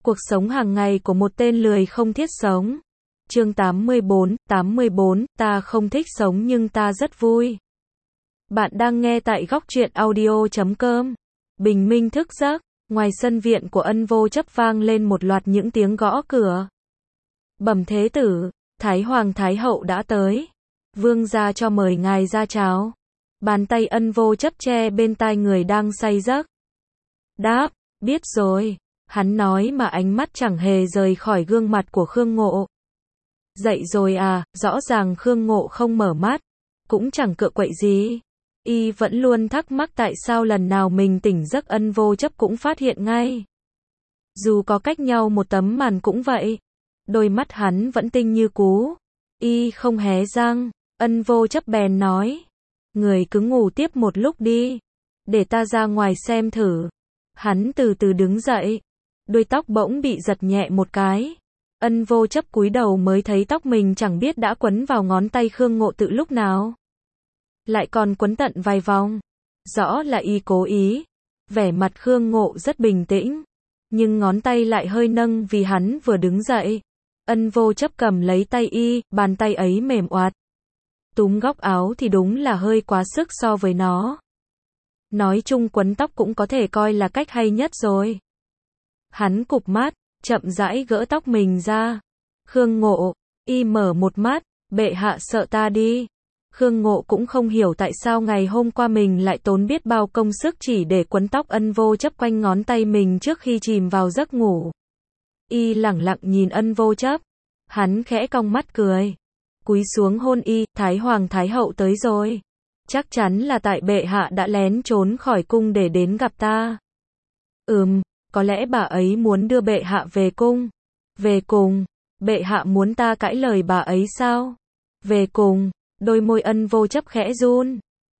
Cuộc sống hàng ngày của một tên lười không thiết sống. Chương 84, ta không thích sống nhưng ta rất vui. Bạn đang nghe tại góc truyện audio.com. Bình minh thức giấc, ngoài sân viện của Ân Vô Chấp vang lên một loạt những tiếng gõ cửa. Bẩm thế tử, Thái Hoàng Thái Hậu đã tới. Vương gia cho mời ngài ra cháo. Bàn tay Ân Vô Chấp che bên tai người đang say giấc. Đáp, biết rồi. Hắn nói mà ánh mắt chẳng hề rời khỏi gương mặt của Khương Ngộ. Dậy rồi à, rõ ràng Khương Ngộ không mở mắt, cũng chẳng cựa quậy gì. Y vẫn luôn thắc mắc tại sao lần nào mình tỉnh giấc Ân Vô Chấp cũng phát hiện ngay. Dù có cách nhau một tấm màn cũng vậy. Đôi mắt hắn vẫn tinh như cú. Y không hé răng, Ân Vô Chấp bèn nói. Người cứ ngủ tiếp một lúc đi. Để ta ra ngoài xem thử. Hắn từ từ đứng dậy. Đuôi tóc bỗng bị giật nhẹ một cái. Ân Vô Chấp cúi đầu mới thấy tóc mình chẳng biết đã quấn vào ngón tay Khương Ngộ từ lúc nào. Lại còn quấn tận vài vòng. Rõ là y cố ý. Vẻ mặt Khương Ngộ rất bình tĩnh. Nhưng ngón tay lại hơi nâng vì hắn vừa đứng dậy. Ân Vô Chấp cầm lấy tay y, bàn tay ấy mềm oạt. Túm góc áo thì đúng là hơi quá sức so với nó. Nói chung quấn tóc cũng có thể coi là cách hay nhất rồi. Hắn cụp mắt, chậm rãi gỡ tóc mình ra. Khương Ngộ, y mở một mắt, bệ hạ sợ ta đi. Khương Ngộ cũng không hiểu tại sao ngày hôm qua mình lại tốn biết bao công sức chỉ để quấn tóc Ân Vô Chấp quanh ngón tay mình trước khi chìm vào giấc ngủ. Y lẳng lặng nhìn Ân Vô Chấp. Hắn khẽ cong mắt cười. Cúi xuống hôn y, Thái Hoàng Thái Hậu tới rồi. Chắc chắn là tại bệ hạ đã lén trốn khỏi cung để đến gặp ta. Có lẽ bà ấy muốn đưa bệ hạ về cung. Về cùng, bệ hạ muốn ta cãi lời bà ấy sao? Về cùng, đôi môi Ân Vô Chấp khẽ run.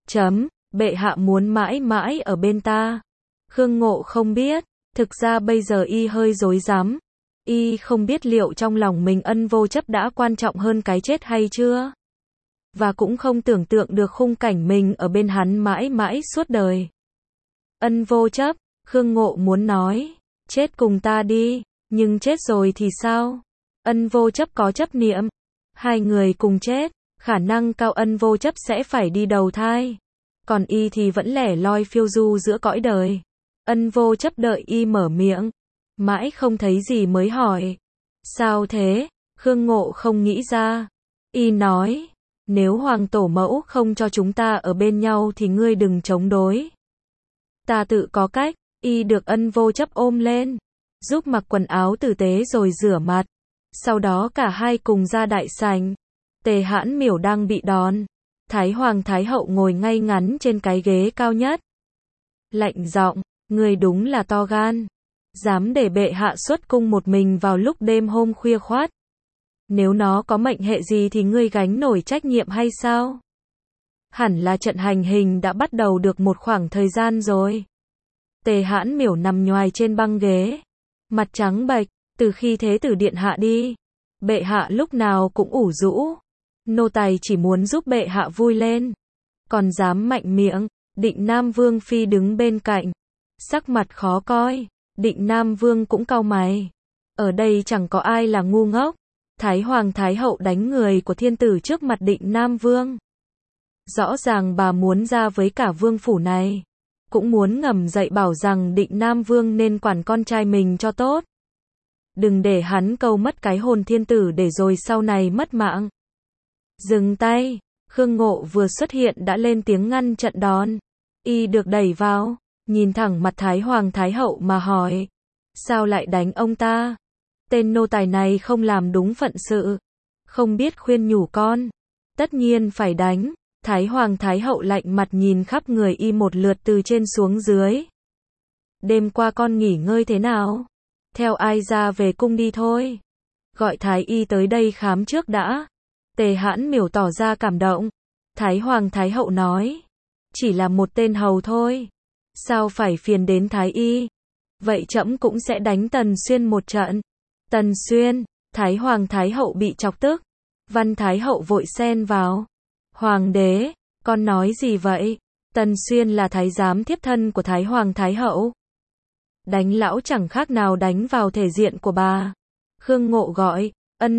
Bệ hạ muốn mãi mãi ở bên ta. Khương Ngộ không biết, thực ra bây giờ y hơi rối rắm. Y không biết liệu trong lòng mình Ân Vô Chấp đã quan trọng hơn cái chết hay chưa. Và cũng không tưởng tượng được khung cảnh mình ở bên hắn mãi mãi suốt đời. Ân Vô Chấp, Khương Ngộ muốn nói, chết cùng ta đi, nhưng chết rồi thì sao? Ân Vô Chấp có chấp niệm, hai người cùng chết, khả năng cao Ân Vô Chấp sẽ phải đi đầu thai, còn y thì vẫn lẻ loi phiêu du giữa cõi đời. Ân Vô Chấp đợi y mở miệng, mãi không thấy gì mới hỏi, sao thế? Khương Ngộ không nghĩ ra. Y nói, nếu Hoàng Tổ Mẫu không cho chúng ta ở bên nhau thì ngươi đừng chống đối. Ta tự có cách. Y được Ân Vô Chấp ôm lên, giúp mặc quần áo tử tế rồi rửa mặt. Sau đó cả hai cùng ra đại sảnh. Tề Hãn Miểu đang bị đón. Thái Hoàng Thái Hậu ngồi ngay ngắn trên cái ghế cao nhất. Lạnh giọng, người đúng là to gan. Dám để bệ hạ xuất cung một mình vào lúc đêm hôm khuya khoắt. Nếu nó có mệnh hệ gì thì ngươi gánh nổi trách nhiệm hay sao? Hẳn là trận hành hình đã bắt đầu được một khoảng thời gian rồi. Tề Hãn Miểu nằm nhoài trên băng ghế, mặt trắng bệch. Từ khi thế tử điện hạ đi, bệ hạ lúc nào cũng ủ rũ. Nô tài chỉ muốn giúp bệ hạ vui lên, còn dám mạnh miệng. Định Nam Vương phi đứng bên cạnh, sắc mặt khó coi. Định Nam Vương cũng cau mày. Ở đây chẳng có ai là ngu ngốc. Thái Hoàng Thái Hậu đánh người của thiên tử trước mặt Định Nam Vương. Rõ ràng bà muốn ra với cả vương phủ này. Cũng muốn ngầm dạy bảo rằng Định Nam Vương nên quản con trai mình cho tốt. Đừng để hắn câu mất cái hồn thiên tử để rồi sau này mất mạng. Dừng tay, Khương Ngộ vừa xuất hiện đã lên tiếng ngăn trận đón. Y được đẩy vào, nhìn thẳng mặt Thái Hoàng Thái Hậu mà hỏi. Sao lại đánh ông ta? Tên nô tài này không làm đúng phận sự. Không biết khuyên nhủ con. Tất nhiên phải đánh. Thái Hoàng Thái Hậu lạnh mặt nhìn khắp người y một lượt từ trên xuống dưới. Đêm qua con nghỉ ngơi thế nào? Theo ai ra về cung đi thôi. Gọi Thái y tới đây khám trước đã. Tề Hãn Miểu tỏ ra cảm động. Thái Hoàng Thái Hậu nói. Chỉ là một tên hầu thôi. Sao phải phiền đến Thái y? Vậy trẫm cũng sẽ đánh Tần Xuyên một trận. Tần Xuyên, Thái Hoàng Thái Hậu bị chọc tức. Văn Thái Hậu vội xen vào. Hoàng đế, con nói gì vậy? Tần Xuyên là thái giám thiếp thân của Thái Hoàng Thái Hậu. Đánh lão chẳng khác nào đánh vào thể diện của bà. Khương Ngộ gọi, Ân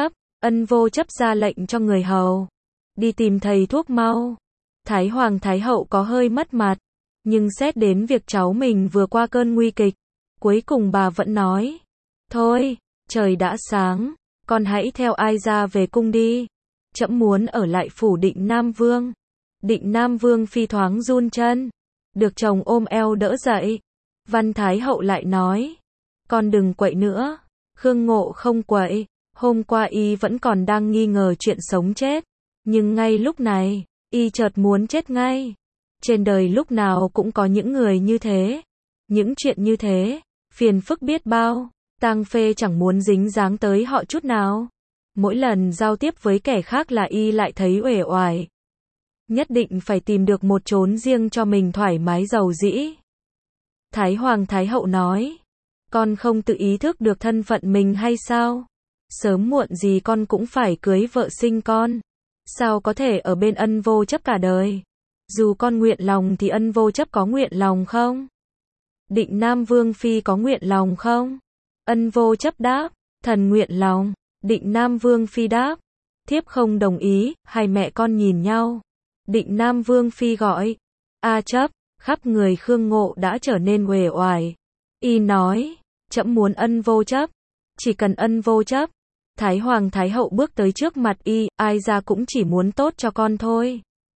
Vô Chấp ra lệnh cho người hầu. Đi tìm thầy thuốc mau. Thái Hoàng Thái Hậu có hơi mất mặt. Nhưng xét đến việc cháu mình vừa qua cơn nguy kịch. Cuối cùng bà vẫn nói. Thôi, trời đã sáng. Con hãy theo ai ra về cung đi. Trẫm muốn ở lại phủ Định Nam Vương. Định Nam Vương phi thoáng run chân. Được chồng ôm eo đỡ dậy. Văn Thái Hậu lại nói. Con đừng quậy nữa. Khương Ngộ không quậy. Hôm qua y vẫn còn đang nghi ngờ chuyện sống chết. Nhưng ngay lúc này, y chợt muốn chết ngay. Trên đời lúc nào cũng có những người như thế. Những chuyện như thế, phiền phức biết bao. Tang Phê chẳng muốn dính dáng tới họ chút nào. Mỗi lần giao tiếp với kẻ khác là y lại thấy uể oải. Nhất định phải tìm được một chốn riêng cho mình thoải mái giàu dĩ. Thái Hoàng Thái Hậu nói. Con không tự ý thức được thân phận mình hay sao? Sớm muộn gì con cũng phải cưới vợ sinh con. Sao có thể ở bên Ân Vô Chấp cả đời? Dù con nguyện lòng thì Ân Vô Chấp có nguyện lòng không? Định Nam Vương phi có nguyện lòng không? Ân Vô Chấp đáp, thần nguyện lòng. Định Nam Vương phi đáp, thiếp không đồng ý. Hai mẹ con nhìn nhau. Định Nam Vương phi gọi, A Chấp. Khắp người Khương Ngộ đã trở nên uể oải. Y nói, trẫm muốn Ân Vô Chấp. Chỉ cần Ân Vô Chấp. Thái Hoàng Thái Hậu bước tới trước mặt y, ai ra cũng chỉ muốn tốt cho con thôi.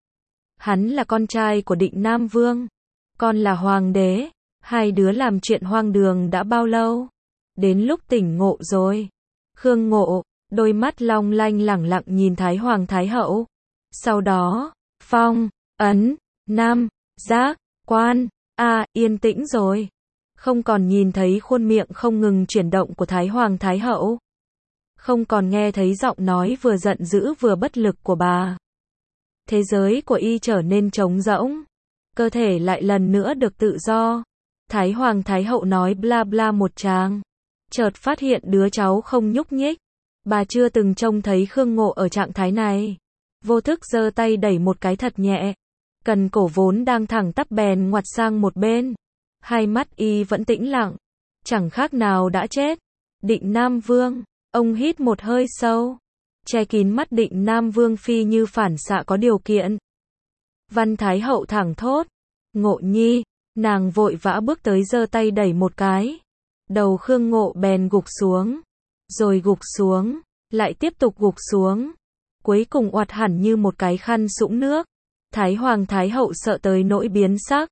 Hắn là con trai của Định Nam Vương. Con là hoàng đế. Hai đứa làm chuyện hoang đường đã bao lâu? Đến lúc tỉnh ngộ rồi. Khương Ngộ, đôi mắt long lanh lẳng lặng nhìn Thái Hoàng Thái Hậu. Sau đó, phong, ấn, nam, giác, quan, yên tĩnh rồi. Không còn nhìn thấy khuôn miệng không ngừng chuyển động của Thái Hoàng Thái Hậu. Không còn nghe thấy giọng nói vừa giận dữ vừa bất lực của bà. Thế giới của y trở nên trống rỗng. Cơ thể lại lần nữa được tự do. Thái Hoàng Thái Hậu nói bla bla một tràng. Chợt phát hiện đứa cháu không nhúc nhích. Bà chưa từng trông thấy Khương Ngộ ở trạng thái này. Vô thức giơ tay đẩy một cái thật nhẹ. Cần cổ vốn đang thẳng tắp bèn ngoặt sang một bên. Hai mắt y vẫn tĩnh lặng. Chẳng khác nào đã chết. Định Nam Vương. Ông hít một hơi sâu. Che kín mắt Định Nam Vương phi như phản xạ có điều kiện. Văn Thái Hậu thẳng thốt. Ngộ nhi. Nàng vội vã bước tới giơ tay đẩy một cái. Đầu Khương Ngộ bèn gục xuống. Rồi gục xuống. Lại tiếp tục gục xuống. Cuối cùng oặt hẳn như một cái khăn sũng nước. Thái Hoàng Thái Hậu sợ tới nỗi biến sắc.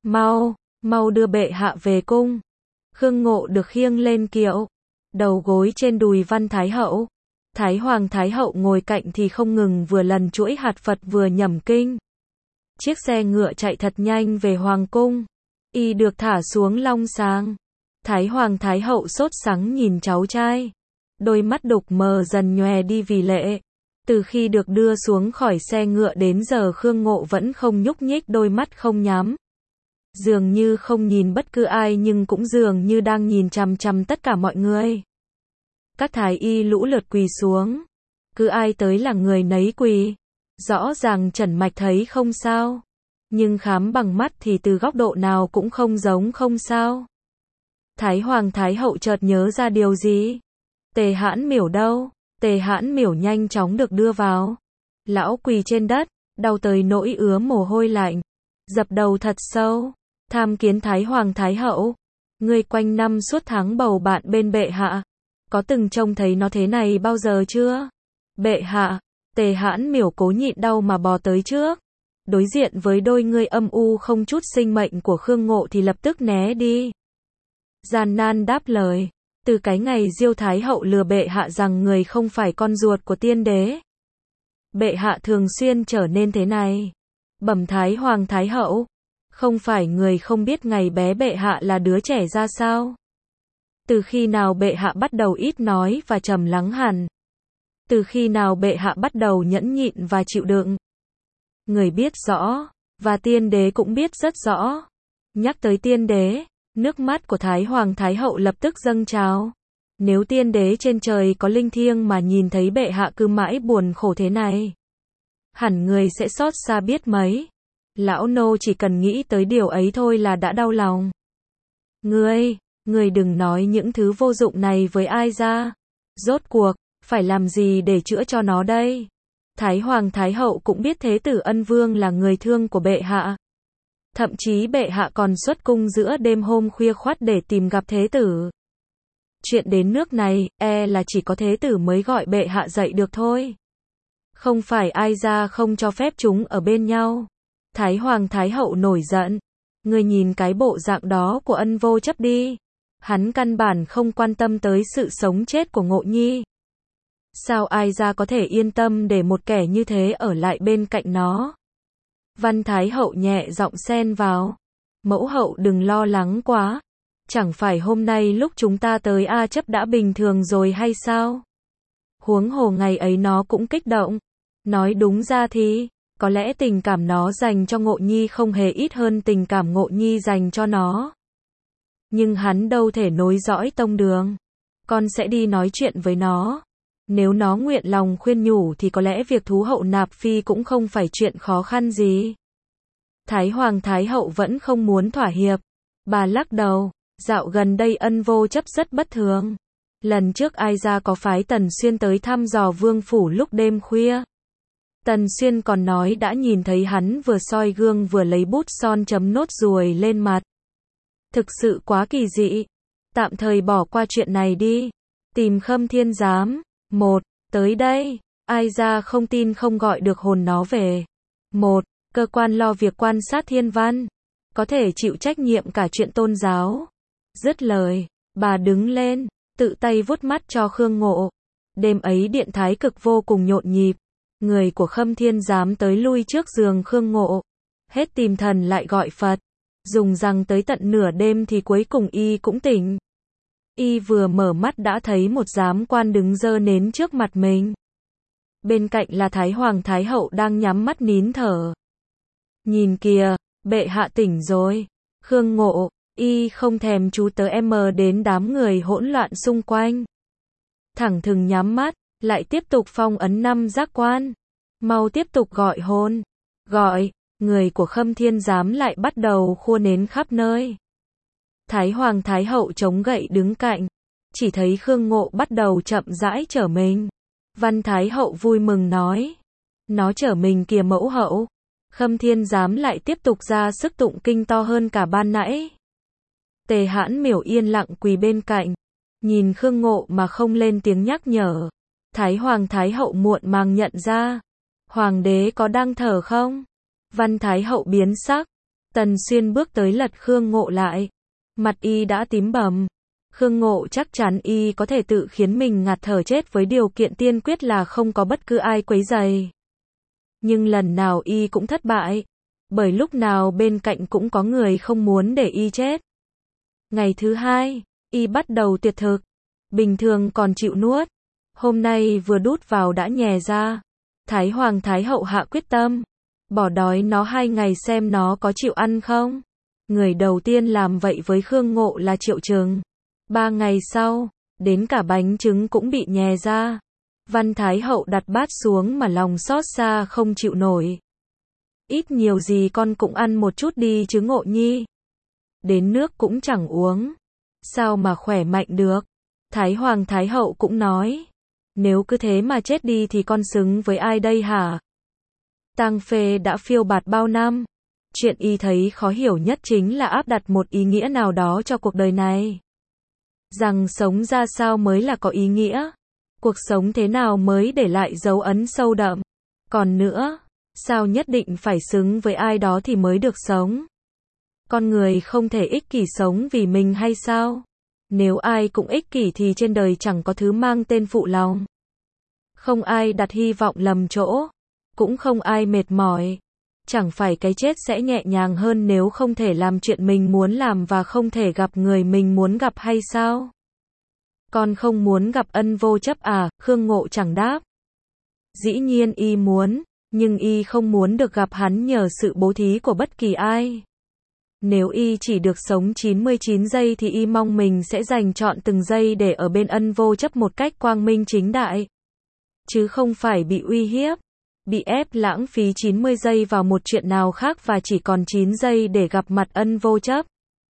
Mau đưa bệ hạ về cung. Khương Ngộ được khiêng lên kiệu. Đầu gối trên đùi Văn Thái Hậu. Thái Hoàng Thái Hậu ngồi cạnh thì không ngừng vừa lần chuỗi hạt Phật vừa nhẩm kinh. Chiếc xe ngựa chạy thật nhanh về Hoàng cung. Y được thả xuống long sàng. Thái Hoàng Thái Hậu sốt sắng nhìn cháu trai. Đôi mắt đục mờ dần nhòe đi vì lệ. Từ khi được đưa xuống khỏi xe ngựa đến giờ Khương Ngộ vẫn không nhúc nhích, đôi mắt không nhắm. Dường như không nhìn bất cứ ai nhưng cũng dường như đang nhìn chằm chằm tất cả mọi người. Các thái y lũ lượt quỳ xuống. Cứ ai tới là người nấy quỳ. Rõ ràng Trần Mạch thấy không sao. Nhưng khám bằng mắt thì từ góc độ nào cũng không giống không sao. Thái Hoàng Thái Hậu chợt nhớ ra điều gì. Tề Hãn Miểu đâu? Tề Hãn Miểu nhanh chóng được đưa vào. Lão quỳ trên đất, đau tới nỗi ứa mồ hôi lạnh. Dập đầu thật sâu. Tham kiến Thái Hoàng Thái Hậu. Ngươi quanh năm suốt tháng bầu bạn bên bệ hạ. Có từng trông thấy nó thế này bao giờ chưa? Bệ hạ. Tề Hãn Miểu cố nhịn đau mà bò tới trước. Đối diện với đôi ngươi âm u không chút sinh mệnh của Khương Ngộ thì lập tức né đi. Gian nan đáp lời. Từ cái ngày Diêu Thái Hậu lừa bệ hạ rằng người không phải con ruột của tiên đế. Bệ hạ thường xuyên trở nên thế này. Bẩm Thái Hoàng Thái Hậu. Không phải người không biết ngày bé bệ hạ là đứa trẻ ra sao. Từ khi nào bệ hạ bắt đầu ít nói và trầm lắng hẳn? Từ khi nào bệ hạ bắt đầu nhẫn nhịn và chịu đựng? Người biết rõ, và tiên đế cũng biết rất rõ. Nhắc tới tiên đế, nước mắt của Thái Hoàng Thái Hậu lập tức dâng trào. Nếu tiên đế trên trời có linh thiêng mà nhìn thấy bệ hạ cứ mãi buồn khổ thế này, hẳn người sẽ xót xa biết mấy. Lão nô chỉ cần nghĩ tới điều ấy thôi là đã đau lòng. Ngươi đừng nói những thứ vô dụng này với ai ra. Rốt cuộc, phải làm gì để chữa cho nó đây? Thái Hoàng Thái Hậu cũng biết Thế tử Ân Vương là người thương của bệ hạ. Thậm chí bệ hạ còn xuất cung giữa đêm hôm khuya khoắt để tìm gặp Thế tử. Chuyện đến nước này, là chỉ có Thế tử mới gọi bệ hạ dậy được thôi. Không phải ai ra không cho phép chúng ở bên nhau. Thái Hoàng Thái Hậu nổi giận. Ngươi nhìn cái bộ dạng đó của Ân Vô Chấp đi. Hắn căn bản không quan tâm tới sự sống chết của Ngộ Nhi. Sao ai ra có thể yên tâm để một kẻ như thế ở lại bên cạnh nó? Văn Thái Hậu nhẹ giọng xen vào. Mẫu hậu đừng lo lắng quá. Chẳng phải hôm nay lúc chúng ta tới A Chấp đã bình thường rồi hay sao? Huống hồ ngày ấy nó cũng kích động. Nói đúng ra thì, có lẽ tình cảm nó dành cho Ngộ Nhi không hề ít hơn tình cảm Ngộ Nhi dành cho nó. Nhưng hắn đâu thể nối dõi tông đường. Con sẽ đi nói chuyện với nó. Nếu nó nguyện lòng khuyên nhủ thì có lẽ việc thú hậu nạp phi cũng không phải chuyện khó khăn gì. Thái Hoàng Thái Hậu vẫn không muốn thỏa hiệp. Bà lắc đầu, dạo gần đây Ân Vô Chấp rất bất thường. Lần trước ai ra có phái Tần Xuyên tới thăm dò vương phủ lúc đêm khuya. Tần Xuyên còn nói đã nhìn thấy hắn vừa soi gương vừa lấy bút son chấm nốt ruồi lên mặt. Thực sự quá kỳ dị. Tạm thời bỏ qua chuyện này đi. Tìm Khâm Thiên Giám. Tới đây. Ai ra không tin không gọi được hồn nó về. Cơ quan lo việc quan sát thiên văn. Có thể chịu trách nhiệm cả chuyện tôn giáo. Dứt lời, bà đứng lên, tự tay vuốt mắt cho Khương Ngộ. Đêm ấy điện thái cực vô cùng nhộn nhịp. Người của Khâm Thiên Giám tới lui trước giường Khương Ngộ. Hết tìm thần lại gọi Phật. Dùng rằng tới tận nửa đêm thì cuối cùng y cũng tỉnh. Y vừa mở mắt đã thấy một giám quan đứng giơ nến trước mặt mình. Bên cạnh là Thái Hoàng Thái Hậu đang nhắm mắt nín thở. Nhìn kìa, bệ hạ tỉnh rồi. Khương Ngộ, y không thèm chú tới đến đám người hỗn loạn xung quanh. Thẳng thừng nhắm mắt, lại tiếp tục phong ấn 5 giác quan. Mau tiếp tục gọi hồn. Gọi, người của Khâm Thiên Giám lại bắt đầu khua nến khắp nơi. Thái Hoàng Thái Hậu chống gậy đứng cạnh. Chỉ thấy Khương Ngộ bắt đầu chậm rãi trở mình. Văn Thái Hậu vui mừng nói. Nó trở mình kìa mẫu hậu. Khâm Thiên Giám lại tiếp tục ra sức tụng kinh to hơn cả ban nãy. Tề Hãn Miểu yên lặng quỳ bên cạnh. Nhìn Khương Ngộ mà không lên tiếng nhắc nhở. Thái Hoàng Thái Hậu muộn màng nhận ra. Hoàng đế có đang thở không? Văn Thái Hậu biến sắc. Tần Xuyên bước tới lật Khương Ngộ lại. Mặt y đã tím bầm. Khương Ngộ chắc chắn y có thể tự khiến mình ngạt thở chết với điều kiện tiên quyết là không có bất cứ ai quấy rầy. Nhưng lần nào y cũng thất bại. Bởi lúc nào bên cạnh cũng có người không muốn để y chết. Ngày thứ 2, y bắt đầu tuyệt thực. Bình thường còn chịu nuốt. Hôm nay vừa đút vào đã nhè ra. Thái Hoàng Thái Hậu hạ quyết tâm. Bỏ đói nó 2 ngày xem nó có chịu ăn không. Người đầu tiên làm vậy với Khương Ngộ là Triệu Trừng. 3 ngày sau, đến cả bánh trứng cũng bị nhè ra. Văn Thái Hậu đặt bát xuống mà lòng xót xa không chịu nổi. Ít nhiều gì con cũng ăn một chút đi chứ Ngộ Nhi. Đến nước cũng chẳng uống. Sao mà khỏe mạnh được. Thái Hoàng Thái Hậu cũng nói. Nếu cứ thế mà chết đi thì con xứng với ai đây hả? Tang Phê đã phiêu bạt bao năm. Chuyện y thấy khó hiểu nhất chính là áp đặt một ý nghĩa nào đó cho cuộc đời này. Rằng sống ra sao mới là có ý nghĩa. Cuộc sống thế nào mới để lại dấu ấn sâu đậm. Còn nữa, sao nhất định phải xứng với ai đó thì mới được sống? Con người không thể ích kỷ sống vì mình hay sao? Nếu ai cũng ích kỷ thì trên đời chẳng có thứ mang tên phụ lòng. Không ai đặt hy vọng lầm chỗ. Cũng không ai mệt mỏi. Chẳng phải cái chết sẽ nhẹ nhàng hơn nếu không thể làm chuyện mình muốn làm và không thể gặp người mình muốn gặp hay sao? Con không muốn gặp Ân Vô Chấp à? Khương Ngộ chẳng đáp. Dĩ nhiên y muốn, nhưng y không muốn được gặp hắn nhờ sự bố thí của bất kỳ ai. Nếu y chỉ được sống 99 giây thì y mong mình sẽ dành trọn từng giây để ở bên Ân Vô Chấp một cách quang minh chính đại. Chứ không phải bị uy hiếp, bị ép lãng phí 90 giây vào một chuyện nào khác và chỉ còn 9 giây để gặp mặt Ân Vô Chấp.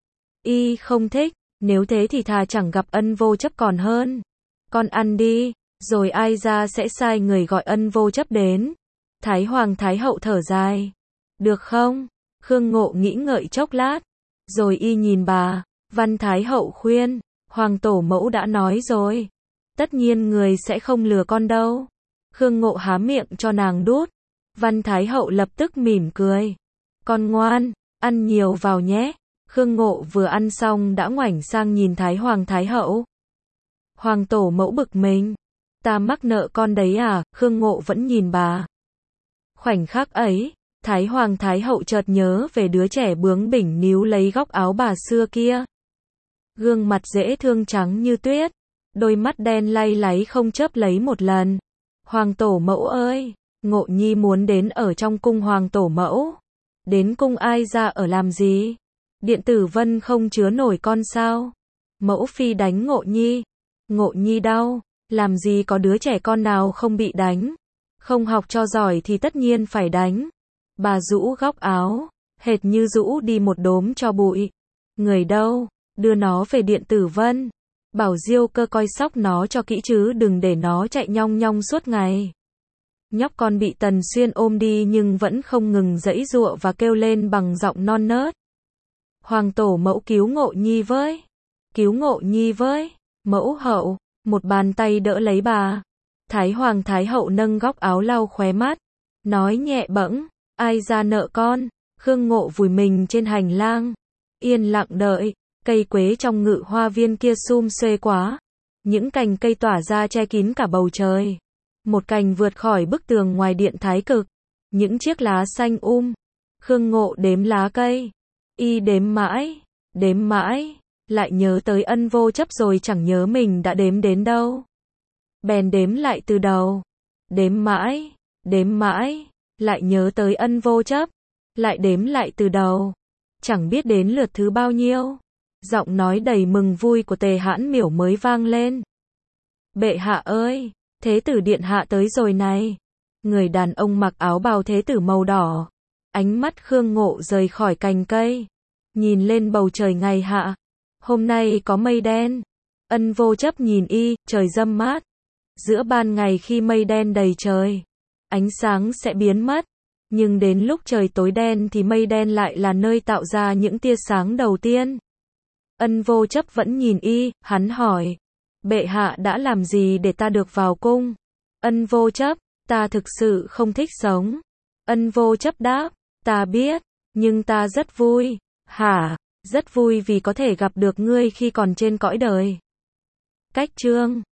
Y không thích, nếu thế thì thà chẳng gặp Ân Vô Chấp còn hơn. Con ăn đi, rồi ai ra sẽ sai người gọi Ân Vô Chấp đến. Thái Hoàng Thái Hậu thở dài. Được không? Khương Ngộ nghĩ ngợi chốc lát. Rồi y nhìn bà, Văn Thái Hậu khuyên, Hoàng tổ mẫu đã nói rồi. Tất nhiên người sẽ không lừa con đâu. Khương Ngộ há miệng cho nàng đút. Văn Thái Hậu lập tức mỉm cười. Con ngoan, ăn nhiều vào nhé. Khương Ngộ vừa ăn xong đã ngoảnh sang nhìn Thái Hoàng Thái Hậu. Hoàng tổ mẫu bực mình. Ta mắc nợ con đấy à? Khương Ngộ vẫn nhìn bà. Khoảnh khắc ấy, Thái Hoàng Thái Hậu chợt nhớ về đứa trẻ bướng bỉnh níu lấy góc áo bà xưa kia. Gương mặt dễ thương trắng như tuyết, đôi mắt đen lay láy không chớp lấy một lần. Hoàng tổ mẫu ơi, Ngộ Nhi muốn đến ở trong cung Hoàng tổ mẫu. Đến cung ai ra ở làm gì? Điện Tử Vân không chứa nổi con sao? Mẫu phi đánh Ngộ Nhi. Ngộ Nhi đau, làm gì có đứa trẻ con nào không bị đánh. Không học cho giỏi thì tất nhiên phải đánh. Bà rũ góc áo, hệt như rũ đi một đốm tro bụi. Người đâu? Đưa nó về Điện Tử Vân. Bảo Diêu Cơ coi sóc nó cho kỹ chứ đừng để nó chạy nhong nhong suốt ngày. Nhóc con bị Tần Xuyên ôm đi nhưng vẫn không ngừng giãy giụa và kêu lên bằng giọng non nớt. Hoàng tổ mẫu cứu Ngộ Nhi với. Cứu Ngộ Nhi với. Mẫu hậu, một bàn tay đỡ lấy bà. Thái Hoàng Thái Hậu nâng góc áo lau khóe mắt. Nói nhẹ bẫng, ai ra nợ con. Khương Ngộ vùi mình trên hành lang. Yên lặng đợi. Cây quế trong Ngự Hoa Viên kia sum xuê quá. Những cành cây tỏa ra che kín cả bầu trời. Một cành vượt khỏi bức tường ngoài điện Thái Cực. Những chiếc lá xanh Khương Ngộ đếm lá cây. Y đếm mãi, lại nhớ tới Ân Vô Chấp rồi chẳng nhớ mình đã đếm đến đâu. Bèn đếm lại từ đầu. Đếm mãi, lại nhớ tới Ân Vô Chấp. Lại đếm lại từ đầu. Chẳng biết đến lượt thứ bao nhiêu. Giọng nói đầy mừng vui của Tề Hãn Miểu mới vang lên. Bệ hạ ơi, Thế tử điện hạ tới rồi này. Người đàn ông mặc áo bào thế tử màu đỏ. Ánh mắt Khương Ngộ rời khỏi cành cây. Nhìn lên bầu trời ngày hạ. Hôm nay có mây đen. Ân Vô Chấp nhìn y, trời râm mát. Giữa ban ngày khi mây đen đầy trời, ánh sáng sẽ biến mất. Nhưng đến lúc trời tối đen thì mây đen lại là nơi tạo ra những tia sáng đầu tiên. Ân Vô Chấp vẫn nhìn y, hắn hỏi. Bệ hạ đã làm gì để ta được vào cung? Ân Vô Chấp, ta thực sự không thích sống. Ân Vô Chấp đáp, ta biết, nhưng ta rất vui. Hả? Rất vui vì có thể gặp được ngươi khi còn trên cõi đời. Cách chương